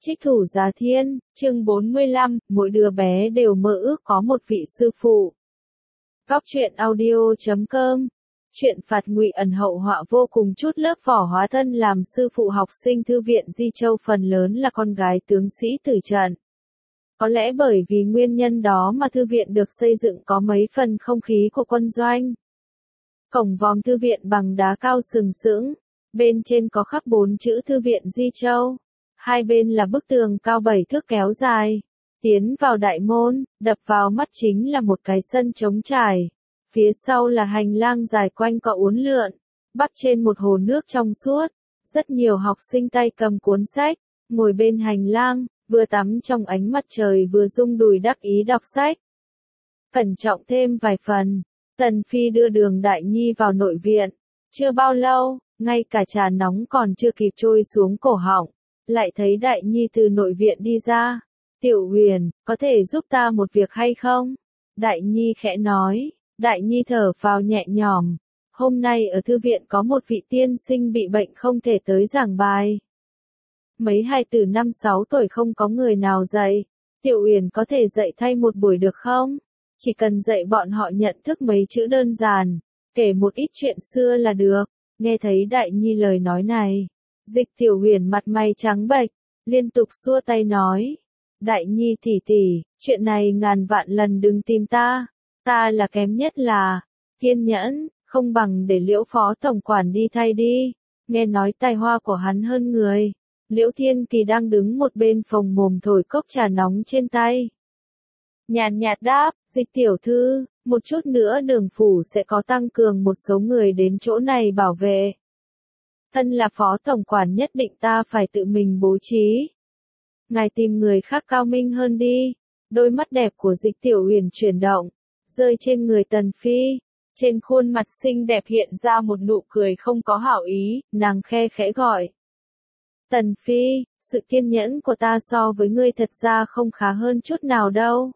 Trích Thủ Giá Thiên, chương 45, mỗi đứa bé đều mơ ước có một vị sư phụ. Góc truyện audio.com. Chuyện phạt ngụy ẩn hậu họa vô cùng, chút lớp vỏ hóa thân làm sư phụ học sinh thư viện Di Châu phần lớn là con gái tướng sĩ tử trận. Có lẽ bởi vì nguyên nhân đó mà thư viện được xây dựng có mấy phần không khí của quân doanh. Cổng vòm thư viện bằng đá cao sừng sững, bên trên có khắc 4 chữ Thư viện Di Châu. Hai bên là bức tường cao 7 thước kéo dài. Tiến vào đại môn, đập vào mắt chính là một cái sân trống trải. Phía sau là hành lang dài quanh co uốn lượn, bắc trên một hồ nước trong suốt. Rất nhiều học sinh tay cầm cuốn sách, ngồi bên hành lang, vừa tắm trong ánh mặt trời vừa rung đùi đắc ý đọc sách. Cẩn trọng thêm vài phần, Tần Phi đưa Đường Đại Nhi vào nội viện. Chưa bao lâu, ngay cả trà nóng còn chưa kịp trôi xuống cổ họng, lại thấy Đại Nhi từ nội viện đi ra. Tiểu Huyền, có thể giúp ta một việc hay không? Đại Nhi khẽ nói. Đại Nhi thở phào nhẹ nhõm. Hôm nay ở thư viện có một vị tiên sinh bị bệnh không thể tới giảng bài. Mấy hài tử 5-6 tuổi không có người nào dạy. Tiểu Huyền có thể dạy thay một buổi được không? Chỉ cần dạy bọn họ nhận thức mấy chữ đơn giản, kể một ít chuyện xưa là được. Nghe thấy Đại Nhi lời nói này, Dịch Tiểu Huyền mặt mày trắng bệch, liên tục xua tay nói. Đại Nhi tỷ tỷ, chuyện này ngàn vạn lần đừng tìm ta. Ta là kém nhất là kiên nhẫn, không bằng để Liễu phó tổng quản đi thay đi. Nghe nói tài hoa của hắn hơn người. Liễu Thiên Kỳ đang đứng một bên phồng mồm thổi cốc trà nóng trên tay. Nhàn nhạt đáp, Dịch tiểu thư, một chút nữa Đường phủ sẽ có tăng cường một số người đến chỗ này bảo vệ. Thân là phó tổng quản nhất định ta phải tự mình bố trí. Ngài tìm người khác cao minh hơn đi. Đôi mắt đẹp của Dịch Tiểu Huyền chuyển động, rơi trên người Tần Phi. Trên khuôn mặt xinh đẹp hiện ra một nụ cười không có hảo ý, nàng khe khẽ gọi. Tần Phi, sự kiên nhẫn của ta so với ngươi thật ra không khá hơn chút nào đâu.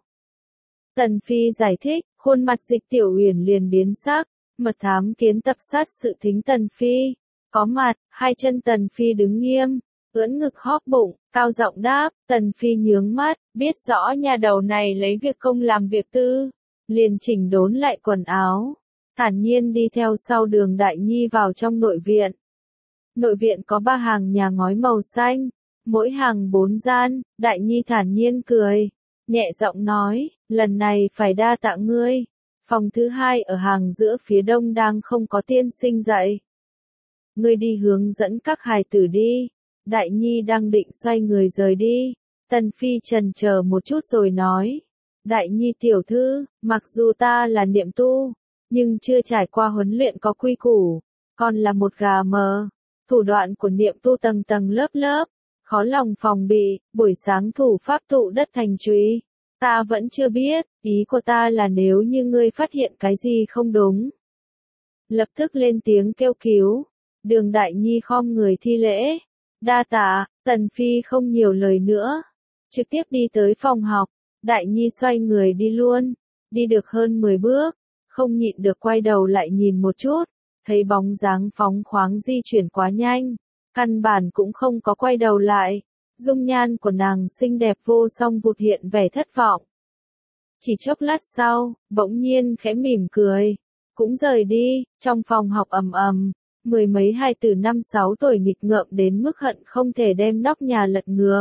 Tần Phi giải thích, khuôn mặt Dịch Tiểu Huyền liền biến sắc, mật thám kiến tập sát sự thính Tần Phi. Có mặt, hai chân Tần Phi đứng nghiêm, ưỡn ngực hóp bụng, cao giọng đáp. Tần Phi nhướng mắt, biết rõ nhà đầu này lấy việc công làm việc tư, liền chỉnh đốn lại quần áo, thản nhiên đi theo sau Đường Đại Nhi vào trong nội viện. Nội viện có 3 hàng nhà ngói màu xanh, mỗi hàng 4 gian. Đại Nhi thản nhiên cười, nhẹ giọng nói, lần này phải đa tạ ngươi. Phòng thứ 2 ở hàng giữa phía đông đang không có tiên sinh dạy. Ngươi đi hướng dẫn các hài tử đi. Đại Nhi đang định xoay người rời đi. Tần Phi chần chờ một chút rồi nói. Đại Nhi tiểu thư, mặc dù ta là niệm tu, nhưng chưa trải qua huấn luyện có quy củ, còn là một gà mờ. Thủ đoạn của niệm tu tầng tầng lớp lớp, khó lòng phòng bị, buổi sáng thủ pháp tụ đất thành chùy. Ta vẫn chưa biết, ý của ta là nếu như ngươi phát hiện cái gì không đúng, lập tức lên tiếng kêu cứu. Đường Đại Nhi khom người thi lễ. Đa tạ. Tần Phi không nhiều lời nữa, trực tiếp đi tới phòng học. Đại Nhi xoay người đi luôn, đi được hơn 10 bước, không nhịn được quay đầu lại nhìn một chút, thấy bóng dáng phóng khoáng di chuyển quá nhanh, căn bản cũng không có quay đầu lại. Dung nhan của nàng xinh đẹp vô song vụt hiện vẻ thất vọng. Chỉ chốc lát sau, bỗng nhiên khẽ mỉm cười, cũng rời đi. Trong phòng học ầm ầm, mười mấy hài tử 5-6 tuổi nghịch ngợm đến mức hận không thể đem nóc nhà lật ngược.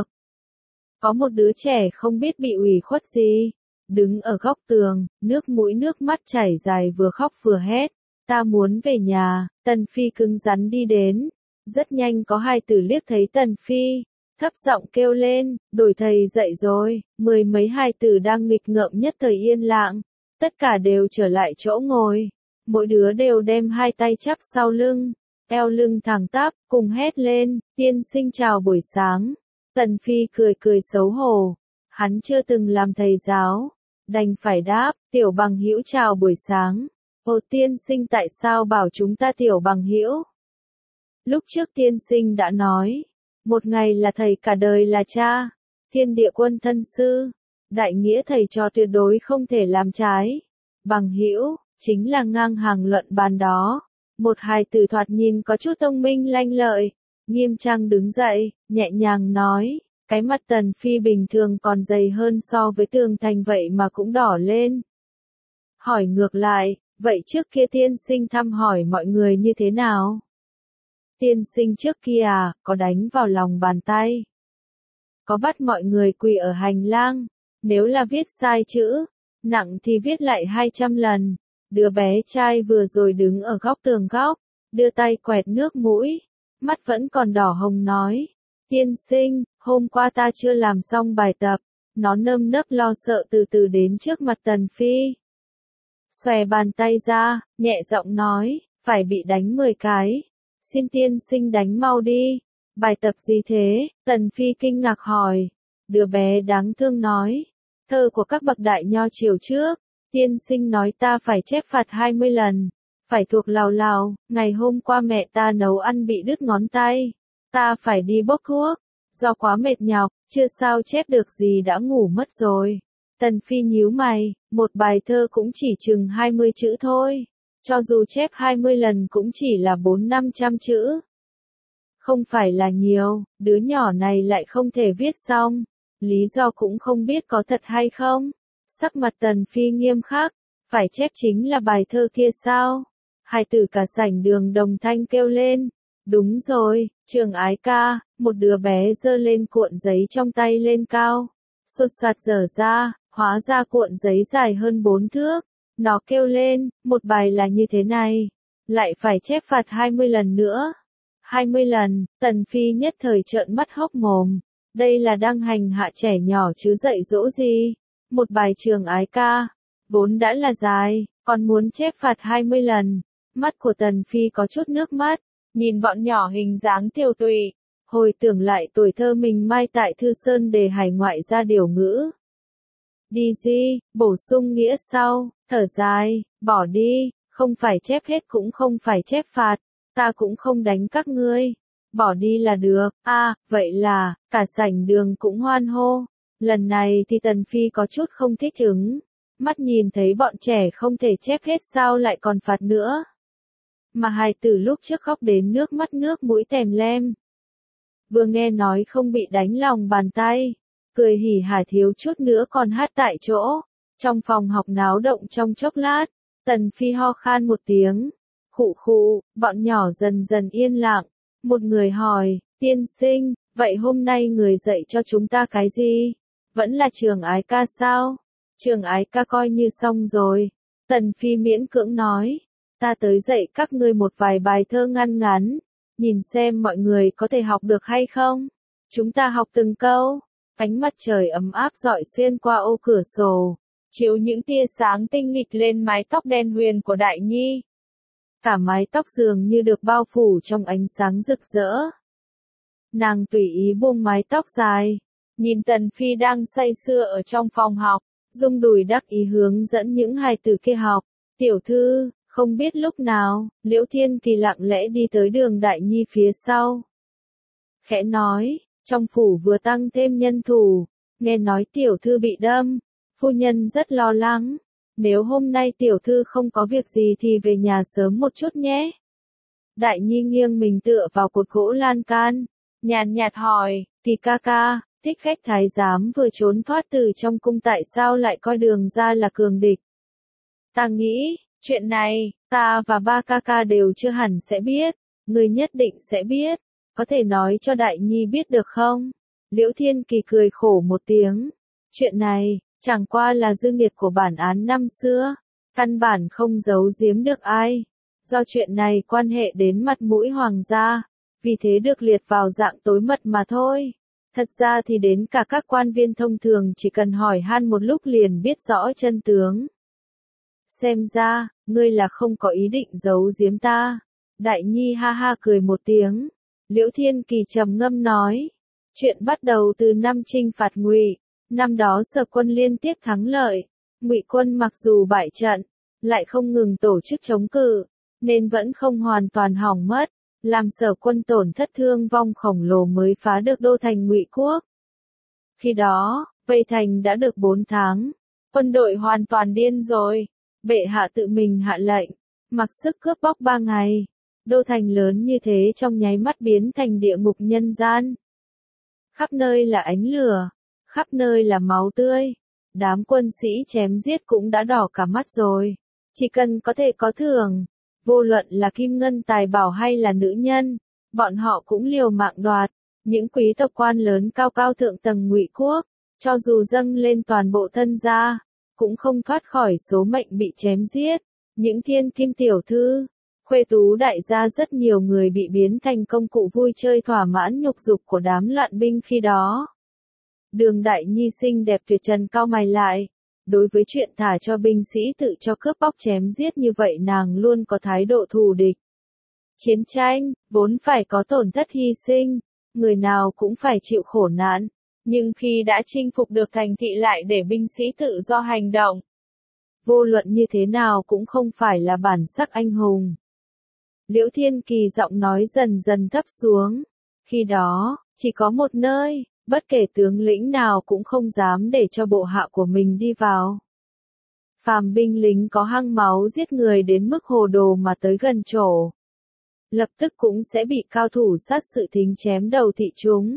Có một đứa trẻ không biết bị ủy khuất gì, đứng ở góc tường, nước mũi nước mắt chảy dài vừa khóc vừa hét. Ta muốn về nhà. Tần Phi cứng rắn đi đến. Rất nhanh có hài tử liếc thấy Tần Phi, thấp giọng kêu lên, đổi thầy dạy rồi. Mười mấy hài tử đang nghịch ngợm nhất thời yên lặng, tất cả đều trở lại chỗ ngồi. Mỗi đứa đều đem hai tay chắp sau lưng, eo lưng thẳng tắp, cùng hét lên, tiên sinh chào buổi sáng. Tần Phi cười cười xấu hổ, hắn chưa từng làm thầy giáo, đành phải đáp, tiểu bằng hữu chào buổi sáng. Ồ, tiên sinh tại sao bảo chúng ta tiểu bằng hữu? Lúc trước tiên sinh đã nói, một ngày là thầy cả đời là cha, thiên địa quân thân sư, đại nghĩa thầy trò tuyệt đối không thể làm trái. Bằng hữu chính là ngang hàng luận bàn đó. Một hài tử thoạt nhìn có chút thông minh lanh lợi, nghiêm trang đứng dậy, nhẹ nhàng nói, Cái mặt Tần Phi bình thường còn dày hơn so với tường thành vậy mà cũng đỏ lên. Hỏi ngược lại, vậy trước kia tiên sinh thăm hỏi mọi người như thế nào? Tiên sinh trước kia à, có đánh vào lòng bàn tay. Có bắt mọi người quỳ ở hành lang, nếu là viết sai chữ, nặng thì viết lại 200 lần. Đứa bé trai vừa rồi đứng ở góc tường góc, đưa tay quẹt nước mũi, mắt vẫn còn đỏ hồng nói. Tiên sinh, hôm qua ta chưa làm xong bài tập. Nó nơm nớp lo sợ từ từ đến trước mặt Tần Phi. Xòe bàn tay ra, nhẹ giọng nói, phải bị đánh 10 cái. Xin tiên sinh đánh mau đi. Bài tập gì thế? Tần Phi kinh ngạc hỏi. Đứa bé đáng thương nói. Thơ của các bậc đại nho triều trước. Tiên sinh nói ta phải chép phạt 20 lần. Phải thuộc lào lào, ngày hôm qua mẹ ta nấu ăn bị đứt ngón tay. Ta phải đi bốc thuốc. Do quá mệt nhọc, chưa sao chép được gì đã ngủ mất rồi. Tần Phi nhíu mày, một bài thơ cũng chỉ chừng 20 chữ thôi. Cho dù chép 20 lần cũng chỉ là 400-500 chữ. Không phải là nhiều, đứa nhỏ này lại không thể viết xong. Lý do cũng không biết có thật hay không. Sắc mặt Tần Phi nghiêm khắc, phải chép chính là bài thơ kia sao? Hai tử cả sảnh đường đồng thanh kêu lên. Đúng rồi, Trường Ái ca, một đứa bé giơ lên cuộn giấy trong tay lên cao. Sột soạt dở ra, hóa ra cuộn giấy dài hơn 4 thước. Nó kêu lên, một bài là như thế này. Lại phải chép phạt 20 lần nữa. 20 lần, Tần Phi nhất thời trợn mắt hốc mồm. Đây là đang hành hạ trẻ nhỏ chứ dạy dỗ gì. Một bài Trường Ái ca, vốn đã là dài, còn muốn chép phạt 20 lần. Mắt của Tần Phi có chút nước mắt, nhìn bọn nhỏ hình dáng tiều tụy. Hồi tưởng lại tuổi thơ mình mai tại Thư Sơn để hải ngoại ra điều ngữ. Đi di, bổ sung nghĩa sau, thở dài, bỏ đi, không phải chép hết cũng không phải chép phạt, ta cũng không đánh các ngươi. Bỏ đi là được, vậy là, cả sảnh đường cũng hoan hô. Lần này thì Tần Phi có chút không thích ứng. Mắt nhìn thấy bọn trẻ không thể chép hết sao lại còn phạt nữa. Mà hài tử lúc trước khóc đến nước mắt nước mũi tèm lem. Vừa nghe nói không bị đánh lòng bàn tay, cười hỉ hả thiếu chút nữa còn hát tại chỗ. Trong phòng học náo động trong chốc lát, Tần Phi ho khan một tiếng. Khụ khụ, bọn nhỏ dần dần yên lặng. Một người hỏi, tiên sinh, vậy hôm nay người dạy cho chúng ta cái gì? Vẫn là Trường Ái ca sao? Trường Ái ca coi như xong rồi. Tần Phi miễn cưỡng nói, ta tới dạy các ngươi một vài bài thơ ngắn ngắn. Nhìn xem mọi người có thể học được hay không? Chúng ta học từng câu. Ánh mặt trời ấm áp rọi xuyên qua ô cửa sổ, chiếu những tia sáng tinh nghịch lên mái tóc đen huyền của Đại Nhi. Cả mái tóc dường như được bao phủ trong ánh sáng rực rỡ. Nàng tùy ý buông mái tóc dài, nhìn Tần Phi đang say sưa ở trong phòng học, rung đùi đắc ý hướng dẫn những hài tử kia học. Tiểu thư, không biết lúc nào, Liễu Thiên Kỳ lặng lẽ đi tới đường Đại Nhi phía sau. Khẽ nói, trong phủ vừa tăng thêm nhân thủ, nghe nói tiểu thư bị đâm, phu nhân rất lo lắng. Nếu hôm nay tiểu thư không có việc gì thì về nhà sớm một chút nhé. Đại Nhi nghiêng mình tựa vào cột gỗ lan can, nhàn nhạt hỏi, thì ca ca, thích khách thái giám vừa trốn thoát từ trong cung tại sao lại coi Đường ra là cường địch? Ta nghĩ, chuyện này, ta và ba ca ca đều chưa hẳn sẽ biết, người nhất định sẽ biết, có thể nói cho Đại Nhi biết được không? Liễu Thiên Kỳ cười khổ một tiếng, chuyện này, chẳng qua là dư nghiệt của bản án năm xưa, căn bản không giấu giếm được ai. Do chuyện này quan hệ đến mặt mũi hoàng gia, vì thế được liệt vào dạng tối mật mà thôi. Thật ra thì đến cả các quan viên thông thường chỉ cần hỏi han một lúc liền biết rõ chân tướng. Xem ra, ngươi là không có ý định giấu giếm ta. Đại Nhi ha ha cười một tiếng. Liễu Thiên Kỳ trầm ngâm nói. Chuyện bắt đầu từ năm chinh phạt Ngụy. Năm đó Sở quân liên tiếp thắng lợi. Ngụy quân mặc dù bại trận, lại không ngừng tổ chức chống cự, nên vẫn không hoàn toàn hỏng mất. Làm Sở quân tổn thất thương vong khổng lồ mới phá được đô thành Ngụy quốc. Khi đó, vây thành đã được 4 tháng. Quân đội hoàn toàn điên rồi. Bệ hạ tự mình hạ lệnh, mặc sức cướp bóc 3 ngày. Đô thành lớn như thế trong nháy mắt biến thành địa ngục nhân gian. Khắp nơi là ánh lửa, khắp nơi là máu tươi. Đám quân sĩ chém giết cũng đã đỏ cả mắt rồi. Chỉ cần có thể có thưởng, vô luận là kim ngân tài bảo hay là nữ nhân, bọn họ cũng liều mạng đoạt. Những quý tộc quan lớn cao cao thượng tầng Ngụy quốc, cho dù dâng lên toàn bộ thân gia, cũng không thoát khỏi số mệnh bị chém giết. Những thiên kim tiểu thư, khuê tú đại gia, rất nhiều người bị biến thành công cụ vui chơi thỏa mãn nhục dục của đám loạn binh khi đó. Đường Đại Nhi xinh đẹp tuyệt trần cau mày lại. Đối với chuyện thả cho binh sĩ tự cho cướp bóc chém giết như vậy, nàng luôn có thái độ thù địch. Chiến tranh, vốn phải có tổn thất hy sinh, người nào cũng phải chịu khổ nạn, nhưng khi đã chinh phục được thành thị lại để binh sĩ tự do hành động, vô luận như thế nào cũng không phải là bản sắc anh hùng. Liễu Thiên Kỳ giọng nói dần dần thấp xuống. Khi đó, chỉ có một nơi, bất kể tướng lĩnh nào cũng không dám để cho bộ hạ của mình đi vào. Phàm binh lính có hăng máu giết người đến mức hồ đồ mà tới gần chỗ, lập tức cũng sẽ bị cao thủ sát sự thính chém đầu thị chúng.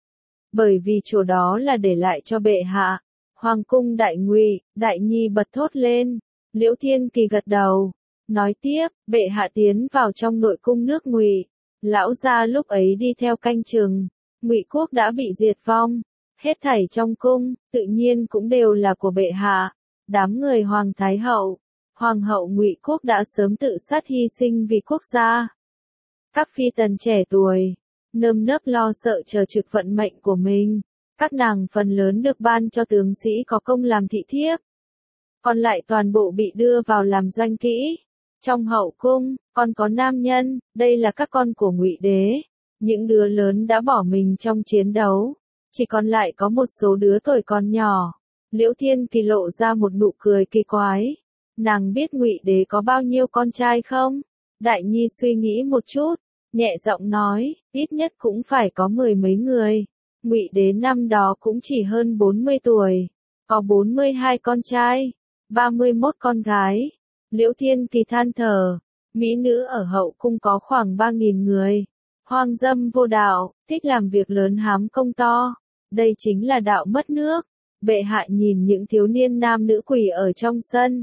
Bởi vì chỗ đó là để lại cho bệ hạ. Hoàng cung Đại Ngụy, Đại Nhi bật thốt lên. Liễu Thiên Kỳ gật đầu, nói tiếp, bệ hạ tiến vào trong nội cung nước Ngụy, lão gia lúc ấy đi theo canh chừng, Ngụy quốc đã bị diệt vong, hết thảy trong cung, tự nhiên cũng đều là của bệ hạ. Đám người Hoàng Thái hậu, Hoàng hậu Ngụy quốc đã sớm tự sát hy sinh vì quốc gia. Các phi tần trẻ tuổi, nơm nớp lo sợ chờ trực vận mệnh của mình. Các nàng phần lớn được ban cho tướng sĩ có công làm thị thiếp, còn lại toàn bộ bị đưa vào làm doanh kỹ. Trong hậu cung, còn có nam nhân, đây là các con của Ngụy đế. Những đứa lớn đã bỏ mình trong chiến đấu, chỉ còn lại có một số đứa tuổi còn nhỏ. Liễu Thiên Kỳ lộ ra một nụ cười kỳ quái. Nàng biết Ngụy đế có bao nhiêu con trai không? Đại Nhi suy nghĩ một chút, nhẹ giọng nói, ít nhất cũng phải có 10 mấy người. Ngụy đế năm đó cũng chỉ hơn 40 tuổi, có 42 con trai, 31 con gái. Liễu Thiên Kỳ than thở, mỹ nữ ở hậu cung có khoảng 3.000 người. Hoang dâm vô đạo, thích làm việc lớn hám công to. Đây chính là đạo mất nước. Bệ hạ nhìn những thiếu niên nam nữ quỳ ở trong sân,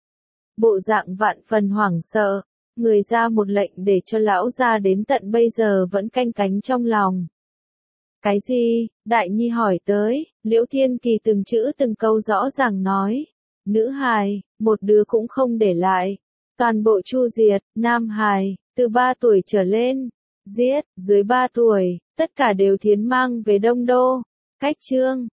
bộ dạng vạn phần hoảng sợ. Người ra một lệnh để cho lão gia đến tận bây giờ vẫn canh cánh trong lòng. Cái gì? Đại Nhi hỏi tới. Liễu Thiên Kỳ từng chữ từng câu rõ ràng nói. Nữ hài, một đứa cũng không để lại. Toàn bộ chu diệt. Nam hài, từ 3 tuổi trở lên, giết. Dưới 3 tuổi, tất cả đều thiến mang về Đông Đô. Cách chương